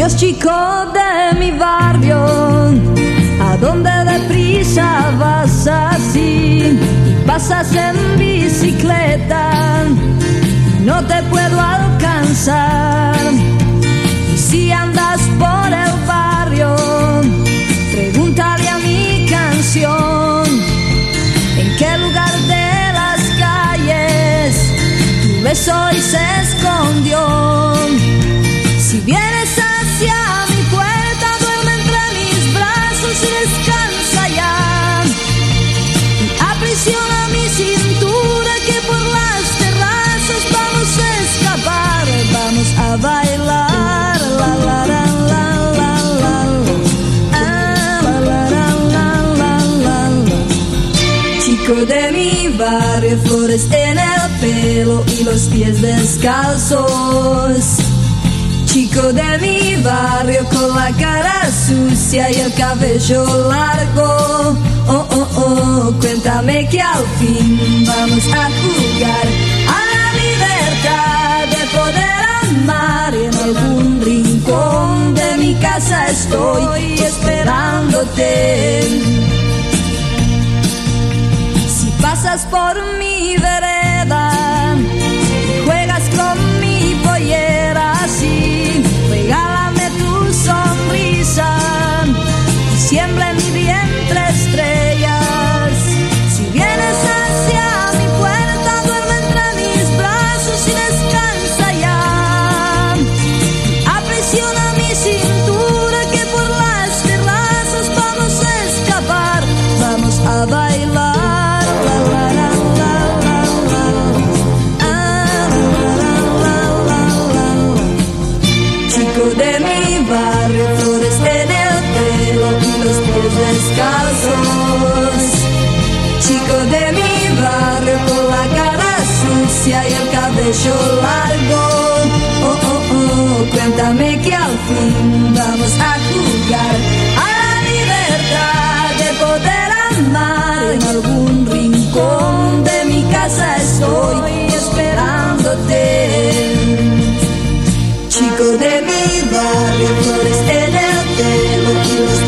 Adiós, chico de mi barrio, ¿a dónde deprisa vas así? Y pasas en bicicleta, no te puedo alcanzar. Y si andas por el barrio, pregúntale a mi canción en qué lugar de las calles tu beso hoy se escondió. Si vienes hacia mi puerta, duerme entre mis brazos y descansa ya. Y aprisiona mi cintura, que por las terrazas vamos a escapar, vamos a bailar. La la la la la la la la la la la. Chico de mi barrio, flores en el pelo y los pies descalzos. Chico de mi barrio con la cara sucia y el cabello largo. Oh, oh, oh, cuéntame que al fin vamos a jugar a la libertad de poder amar. Y en algún rincón de mi casa estoy esperándote. Si pasas por mi vereda, juegas con mi pollera así, regálame tu sonrisa y siembra en mi vientre estrellas. Si vienes hacia mi puerta, duerme entre mis brazos y descansa ya. Aprisiona mi cintura, que por las terrazas vamos a escapar, vamos a bailar. La, la, la, la, la, la. Ah, la, la, la, la, la. Chico de mi barrio, flores en el pelo y los pies descalzos. Chico de mi barrio con la cara sucia y el cabello largo. Oh, oh, oh, cuéntame que al fin vamos a jugar a la libertad de poder amar. En algún rincón de mi casa estoy esperándote. Chico de mi barrio, flores en el pelo y los